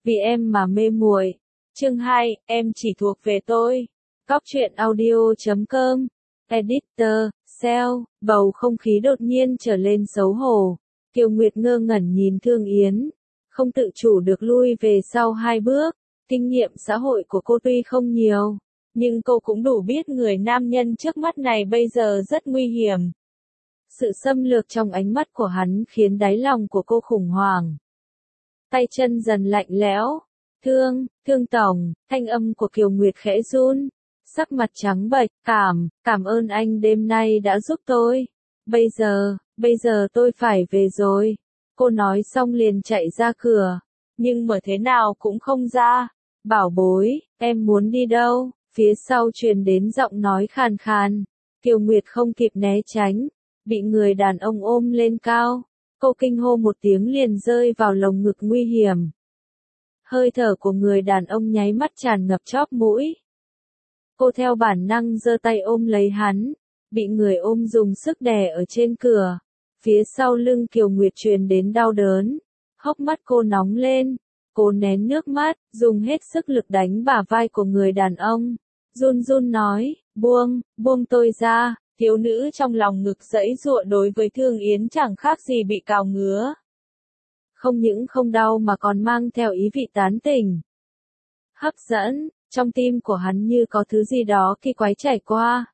Vì em mà mê muội. Chương 2, em chỉ thuộc về tôi. Cóc truyện audio.com. Editor, Sell, bầu không khí đột nhiên trở lên xấu hổ. Kiều Nguyệt ngơ ngẩn nhìn Thương Yến, không tự chủ được lui về sau 2 bước. Kinh nghiệm xã hội của cô tuy không nhiều, nhưng cô cũng đủ biết người nam nhân trước mắt này bây giờ rất nguy hiểm. Sự xâm lược trong ánh mắt của hắn khiến đáy lòng của cô khủng hoảng. Tay chân dần lạnh lẽo. Thương tổng, thanh âm của Kiều Nguyệt khẽ run, sắc mặt trắng bệch, cảm ơn anh đêm nay đã giúp tôi. Bây giờ tôi phải về rồi. Cô nói xong liền chạy ra cửa, nhưng mở thế nào cũng không ra. Bảo bối, em muốn đi đâu? Phía sau truyền đến giọng nói khàn khàn. Kiều Nguyệt không kịp né tránh, bị người đàn ông ôm lên cao. Cô kinh hô một tiếng liền rơi vào lồng ngực nguy hiểm. Hơi thở của người đàn ông nháy mắt tràn ngập chóp mũi. Cô theo bản năng giơ tay ôm lấy hắn, bị người ôm dùng sức đè ở trên cửa. Phía sau lưng Kiều Nguyệt truyền đến đau đớn, hốc mắt cô nóng lên, cô nén nước mắt, dùng hết sức lực đánh bả vai của người đàn ông, run run nói, buông tôi ra. Thiếu nữ trong lòng ngực giãy giụa đối với Thương Yến chẳng khác gì bị cào ngứa. Không những không đau mà còn mang theo ý vị tán tỉnh. Hấp dẫn, trong tim của hắn như có thứ gì đó kỳ quái chảy qua.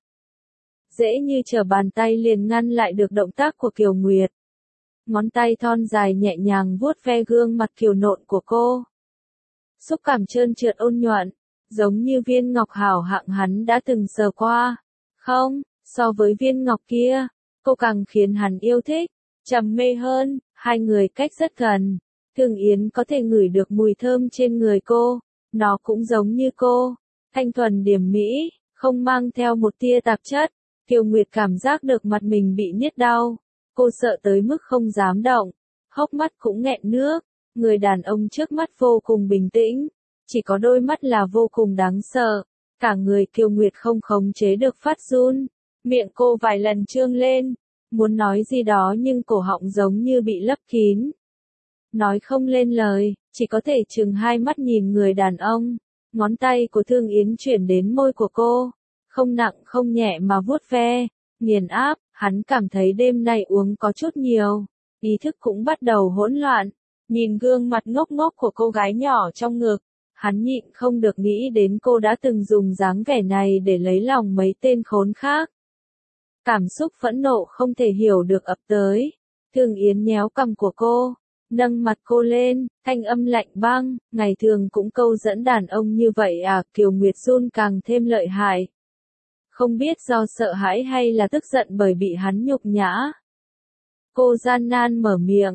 Dễ như trở bàn tay liền ngăn lại được động tác của Kiều Nguyệt. Ngón tay thon dài nhẹ nhàng vuốt ve gương mặt kiều nộn của cô. Xúc cảm trơn trượt ôn nhuận, giống như viên ngọc hảo hạng hắn đã từng sờ qua. Không, so với viên ngọc kia, cô càng khiến hắn yêu thích, trầm mê hơn. Hai người cách rất gần. Thương Yến có thể ngửi được mùi thơm trên người cô. Nó cũng giống như cô, thanh thuần điềm mỹ, không mang theo một tia tạp chất. Kiều Nguyệt cảm giác được mặt mình bị niết đau. Cô sợ tới mức không dám động, hốc mắt cũng nghẹn nước. Người đàn ông trước mắt vô cùng bình tĩnh, chỉ có đôi mắt là vô cùng đáng sợ. Cả người Kiều Nguyệt không khống chế được phát run, miệng cô vài lần trương lên, muốn nói gì đó nhưng cổ họng giống như bị lấp kín. Nói không lên lời, chỉ có thể trừng hai mắt nhìn người đàn ông. Ngón tay của Thương Yến chuyển đến môi của cô, không nặng không nhẹ mà vuốt ve, nghiền áp. Hắn cảm thấy đêm nay uống có chút nhiều, ý thức cũng bắt đầu hỗn loạn. Nhìn gương mặt ngốc ngốc của cô gái nhỏ trong ngực, hắn nhịn không được nghĩ đến cô đã từng dùng dáng vẻ này để lấy lòng mấy tên khốn khác. Cảm xúc phẫn nộ không thể hiểu được ập tới. Thương Yến nhéo cằm của cô, nâng mặt cô lên, thanh âm lạnh băng, ngày thường cũng câu dẫn đàn ông như vậy à? Kiều Nguyệt run càng thêm lợi hại. Không biết do sợ hãi hay là tức giận bởi bị hắn nhục nhã. Cô gian nan mở miệng,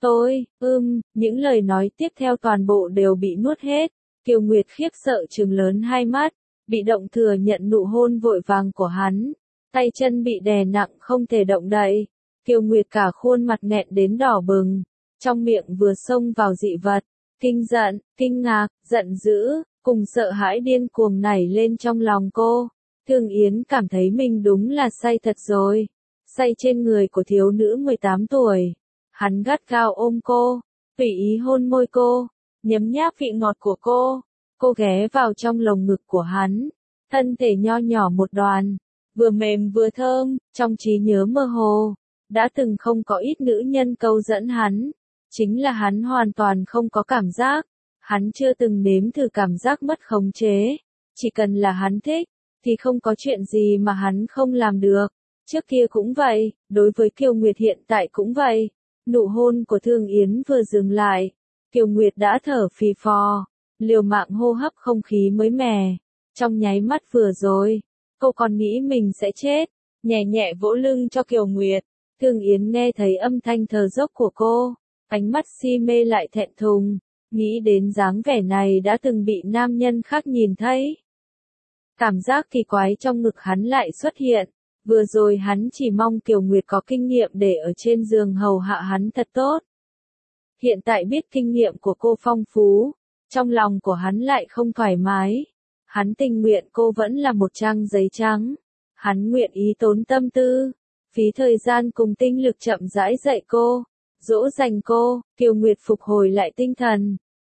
những lời nói tiếp theo toàn bộ đều bị nuốt hết. Kiều Nguyệt khiếp sợ trừng lớn hai mắt, bị động thừa nhận nụ hôn vội vàng của hắn. Tay chân bị đè nặng không thể động đậy. Kiều Nguyệt cả khuôn mặt nghẹn đến đỏ bừng, trong miệng vừa xông vào dị vật, kinh giận, kinh ngạc, giận dữ, cùng sợ hãi điên cuồng nảy lên trong lòng cô. Thương Yến cảm thấy mình đúng là say thật rồi, say trên người của thiếu nữ 18 tuổi. Hắn gắt gao ôm cô, tùy ý hôn môi cô, nhấm nháp vị ngọt của cô. Cô ghé vào trong lồng ngực của hắn, thân thể nho nhỏ một đoàn, vừa mềm vừa thơm. Trong trí nhớ mơ hồ, đã từng không có ít nữ nhân câu dẫn hắn, chính là hắn hoàn toàn không có cảm giác. Hắn chưa từng nếm thử cảm giác mất khống chế, chỉ cần là hắn thích, thì không có chuyện gì mà hắn không làm được. Trước kia cũng vậy, đối với Kiều Nguyệt hiện tại cũng vậy. Nụ hôn của Thương Yến vừa dừng lại, Kiều Nguyệt đã thở phì phò, liều mạng hô hấp không khí mới mẻ. Trong nháy mắt vừa rồi, cô còn nghĩ mình sẽ chết, nhẹ nhẹ vỗ lưng cho Kiều Nguyệt. Thương Yến nghe thấy âm thanh thở dốc của cô, ánh mắt si mê lại thẹn thùng, nghĩ đến dáng vẻ này đã từng bị nam nhân khác nhìn thấy. Cảm giác kỳ quái trong ngực hắn lại xuất hiện. Vừa rồi hắn chỉ mong Kiều Nguyệt có kinh nghiệm để ở trên giường hầu hạ hắn thật tốt. Hiện tại biết kinh nghiệm của cô phong phú, trong lòng của hắn lại không thoải mái. Hắn tình nguyện cô vẫn là một trang giấy trắng. Hắn nguyện ý tốn tâm tư, phí thời gian cùng tinh lực chậm rãi dạy cô, dỗ dành cô. Kiều Nguyệt phục hồi lại tinh thần,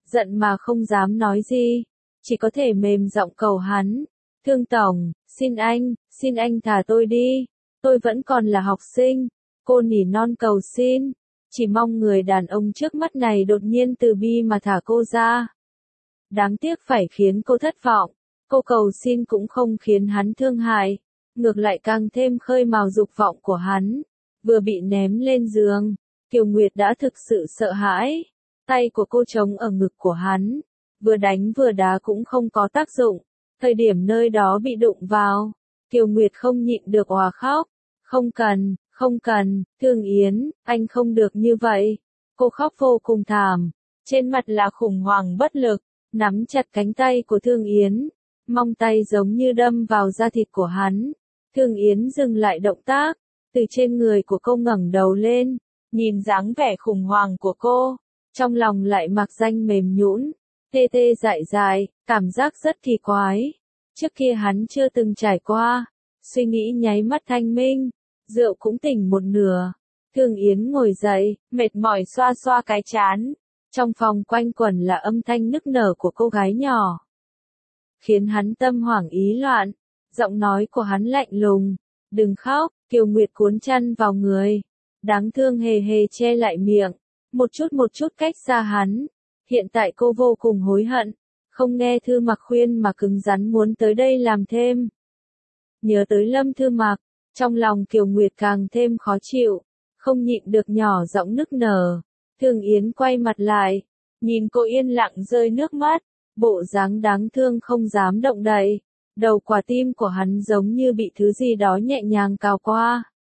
giận mà không dám nói gì, chỉ có thể mềm giọng cầu hắn. Thương tổng, xin anh thả tôi đi, tôi vẫn còn là học sinh. Cô nỉ non cầu xin, chỉ mong người đàn ông trước mắt này đột nhiên từ bi mà thả cô ra. Đáng tiếc phải khiến cô thất vọng, cô cầu xin cũng không khiến hắn thương hại, ngược lại càng thêm khơi mào dục vọng của hắn. Vừa bị ném lên giường, Kiều Nguyệt đã thực sự sợ hãi, tay của cô chống ở ngực của hắn, vừa đánh vừa đá cũng không có tác dụng, thời điểm nơi đó bị đụng vào, Kiều Nguyệt không nhịn được òa khóc, không cần, Thương Yến, anh không được như vậy, cô khóc vô cùng thảm, trên mặt là khủng hoảng bất lực, nắm chặt cánh tay của Thương Yến, mong tay giống như đâm vào da thịt của hắn. Thương Yến dừng lại động tác, từ trên người của cô ngẩng đầu lên, nhìn dáng vẻ khủng hoảng của cô, trong lòng lại mặc danh mềm nhũn, tê tê dại dại, cảm giác rất kỳ quái. Trước kia hắn chưa từng trải qua, suy nghĩ nháy mắt thanh minh, rượu cũng tỉnh một nửa. Thương Yến ngồi dậy, mệt mỏi xoa xoa cái trán. Trong phòng quanh quẩn là âm thanh nức nở của cô gái nhỏ, khiến hắn tâm hoảng ý loạn. Giọng nói của hắn lạnh lùng, đừng khóc. Kiều Nguyệt cuốn chăn vào người, đáng thương hề hề che lại miệng, một chút cách xa hắn. Hiện tại cô vô cùng hối hận, không nghe Thư Mặc khuyên mà cứng rắn muốn tới đây làm thêm. Nhớ tới Lâm Thư Mặc, trong lòng Kiều Nguyệt càng thêm khó chịu, không nhịn được nhỏ giọng nức nở. Thương Yến quay mặt lại, nhìn cô yên lặng rơi nước mắt, bộ dáng đáng thương không dám động đậy. Đầu quả tim của hắn giống như bị thứ gì đó nhẹ nhàng cào qua.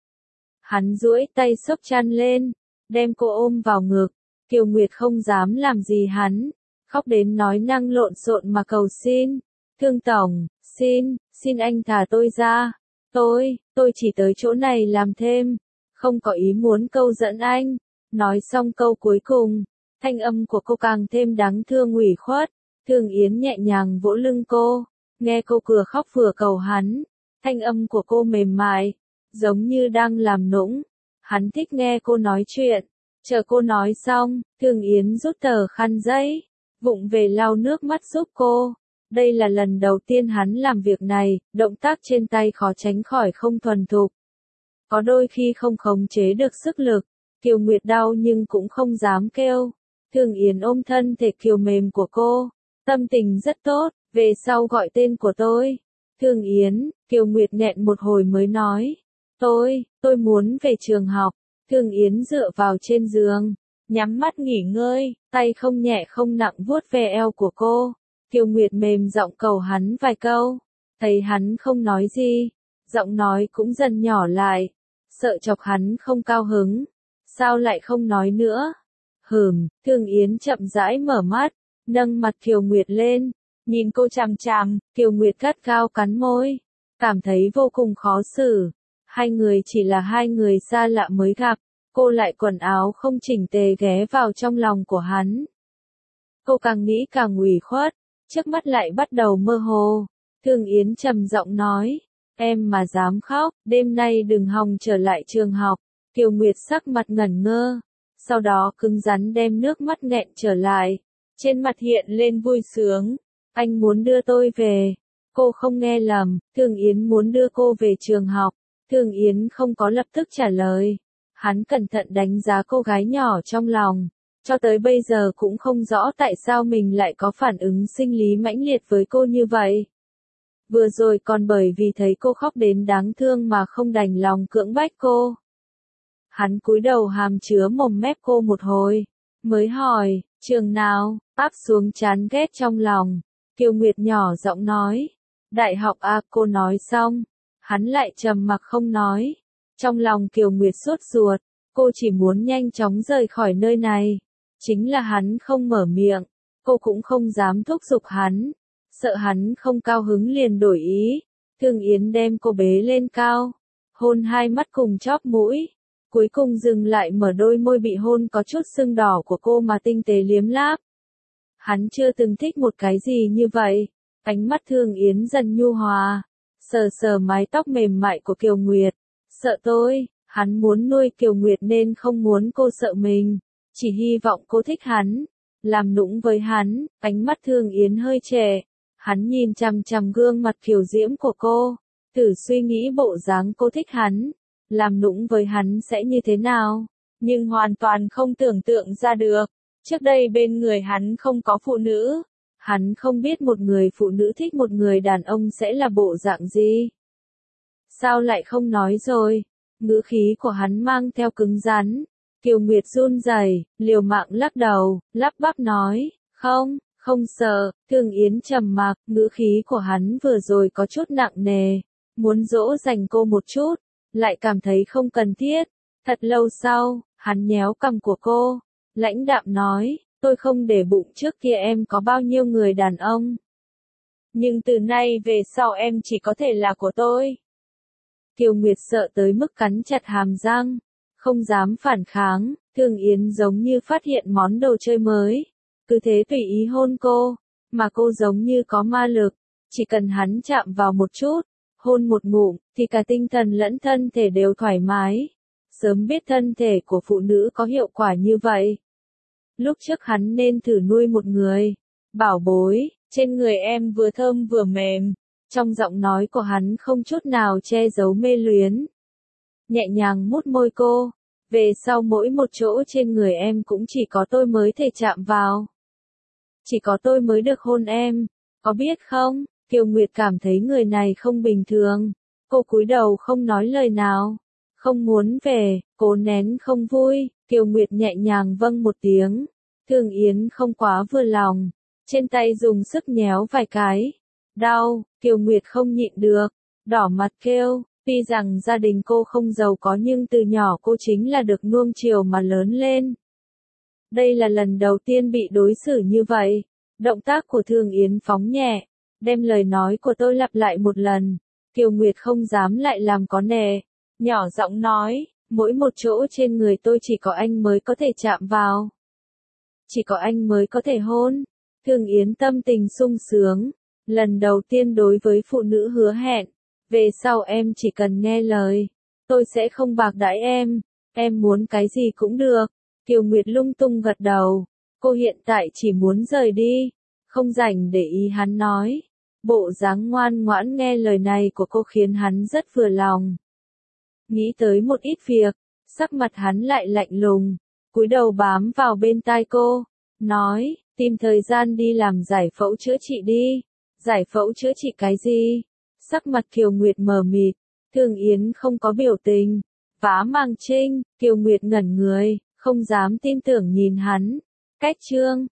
Hắn duỗi tay xốc chăn lên, đem cô ôm vào ngực. Kiều Nguyệt không dám làm gì hắn, khóc đến nói năng lộn xộn mà cầu xin. Thương tổng, xin anh thả tôi ra. Tôi chỉ tới chỗ này làm thêm, không có ý muốn câu dẫn anh. Nói xong câu cuối cùng, thanh âm của cô càng thêm đáng thương ủy khuất. Thương Yến nhẹ nhàng vỗ lưng cô, nghe cô vừa khóc vừa cầu hắn. Thanh âm của cô mềm mại, giống như đang làm nũng. Hắn thích nghe cô nói chuyện. Chờ cô nói xong, Thương Yến rút tờ khăn giấy, vụng về lau nước mắt giúp cô. Đây là lần đầu tiên hắn làm việc này, động tác trên tay khó tránh khỏi không thuần thục. Có đôi khi không khống chế được sức lực, Kiều Nguyệt đau nhưng cũng không dám kêu. Thương Yến ôm thân thể kiều mềm của cô, tâm tình rất tốt, về sau gọi tên của tôi. Thương Yến, Kiều Nguyệt nghẹn một hồi mới nói. Tôi muốn về trường học. Thương Yến dựa vào trên giường, nhắm mắt nghỉ ngơi, tay không nhẹ không nặng vuốt ve eo của cô. Kiều Nguyệt mềm giọng cầu hắn vài câu, thấy hắn không nói gì, giọng nói cũng dần nhỏ lại, sợ chọc hắn không cao hứng. Sao lại không nói nữa? Thương Yến chậm rãi mở mắt, nâng mặt Kiều Nguyệt lên, nhìn cô chằm chằm. Kiều Nguyệt gắt gao cắn môi, cảm thấy vô cùng khó xử. Hai người chỉ là hai người xa lạ mới gặp, cô lại quần áo không chỉnh tề ghé vào trong lòng của hắn. Cô càng nghĩ càng ủy khuất, trước mắt lại bắt đầu mơ hồ. Thương Yến trầm giọng nói, em mà dám khóc, đêm nay đừng hòng trở lại trường học. Kiều Nguyệt sắc mặt ngẩn ngơ, sau đó cứng rắn đem nước mắt nghẹn trở lại, trên mặt hiện lên vui sướng. Anh muốn đưa tôi về. Cô không nghe lầm, Thương Yến muốn đưa cô về trường học. Thương Yến không có lập tức trả lời. Hắn cẩn thận đánh giá cô gái nhỏ trong lòng. Cho tới bây giờ cũng không rõ tại sao mình lại có phản ứng sinh lý mãnh liệt với cô như vậy. Vừa rồi còn bởi vì thấy cô khóc đến đáng thương mà không đành lòng cưỡng bách cô. Hắn cúi đầu hàm chứa mồm mép cô một hồi, mới hỏi, trường nào, áp xuống chán ghét trong lòng. Kiều Nguyệt nhỏ giọng nói, đại học à. Cô nói xong, hắn lại trầm mặc không nói. Trong lòng Kiều Nguyệt sốt ruột, cô chỉ muốn nhanh chóng rời khỏi nơi này. Chính là hắn không mở miệng, cô cũng không dám thúc giục hắn, sợ hắn không cao hứng liền đổi ý. Thương Yến đem cô bế lên cao, hôn hai mắt cùng chóp mũi, cuối cùng dừng lại mở đôi môi bị hôn có chút sưng đỏ của cô mà tinh tế liếm láp. Hắn chưa từng thích một cái gì như vậy. Ánh mắt Thương Yến dần nhu hòa, sờ sờ mái tóc mềm mại của Kiều Nguyệt. Sợ tôi, hắn muốn nuôi Kiều Nguyệt nên không muốn cô sợ mình, chỉ hy vọng cô thích hắn. làm nũng với hắn, ánh mắt Thương Yến hơi trệ. Hắn nhìn chằm chằm gương mặt kiều diễm của cô, thử suy nghĩ bộ dáng cô thích hắn, làm nũng với hắn sẽ như thế nào, nhưng hoàn toàn không tưởng tượng ra được. Trước đây bên người hắn không có phụ nữ, hắn không biết một người phụ nữ thích một người đàn ông sẽ là bộ dạng gì. Sao lại không nói rồi? Ngữ khí của hắn mang theo cứng rắn. Kiều Nguyệt run rẩy, liều mạng lắc đầu, lắp bắp nói, không, không sợ. Thương Yến trầm mặc, ngữ khí của hắn vừa rồi có chút nặng nề, muốn dỗ dành cô một chút, lại cảm thấy không cần thiết. Thật lâu sau, hắn nhéo cằm của cô, lãnh đạm nói, tôi không để bụng trước kia em có bao nhiêu người đàn ông. Nhưng từ nay về sau em chỉ có thể là của tôi. Kiều Nguyệt sợ tới mức cắn chặt hàm răng, không dám phản kháng. Thương Yến giống như phát hiện món đồ chơi mới, cứ thế tùy ý hôn cô, mà cô giống như có ma lực, chỉ cần hắn chạm vào một chút, hôn một ngụm, thì cả tinh thần lẫn thân thể đều thoải mái. Sớm biết thân thể của phụ nữ có hiệu quả như vậy. Lúc trước hắn nên thử nuôi một người. Bảo bối, trên người em vừa thơm vừa mềm. Trong giọng nói của hắn không chút nào che giấu mê luyến. Nhẹ nhàng mút môi cô. Về sau mỗi một chỗ trên người em cũng chỉ có tôi mới thể chạm vào. Chỉ có tôi mới được hôn em. Có biết không? Kiều Nguyệt cảm thấy người này không bình thường. Cô cúi đầu không nói lời nào. Không muốn về, cố nén không vui. Kiều Nguyệt nhẹ nhàng vâng một tiếng. Thương Yến không quá vừa lòng. Trên tay dùng sức nhéo vài cái. Đau, Kiều Nguyệt không nhịn được. Đỏ mặt kêu. Tuy rằng gia đình cô không giàu có nhưng từ nhỏ cô chính là được nuông chiều mà lớn lên. Đây là lần đầu tiên bị đối xử như vậy. Động tác của Thương Yến phóng nhẹ, đem lời nói của tôi lặp lại một lần. Kiều Nguyệt không dám lại làm có nề, nhỏ giọng nói, mỗi một chỗ trên người tôi chỉ có anh mới có thể chạm vào. Chỉ có anh mới có thể hôn. Thương Yến tâm tình sung sướng, lần đầu tiên đối với phụ nữ hứa hẹn. Về sau em chỉ cần nghe lời, tôi sẽ không bạc đãi em muốn cái gì cũng được. Kiều Nguyệt lung tung gật đầu, cô hiện tại chỉ muốn rời đi, không rảnh để ý hắn nói. Bộ dáng ngoan ngoãn nghe lời này của cô khiến hắn rất vừa lòng. Nghĩ tới một ít việc, sắc mặt hắn lại lạnh lùng, cúi đầu bám vào bên tai cô, nói, tìm thời gian đi làm giải phẫu chữa trị đi. Giải phẫu chữa trị cái gì? Sắc mặt Kiều Nguyệt mờ mịt, Thương Yến không có biểu tình. Vá màng trinh, Kiều Nguyệt ngẩn người, không dám tin tưởng nhìn hắn. Cách chương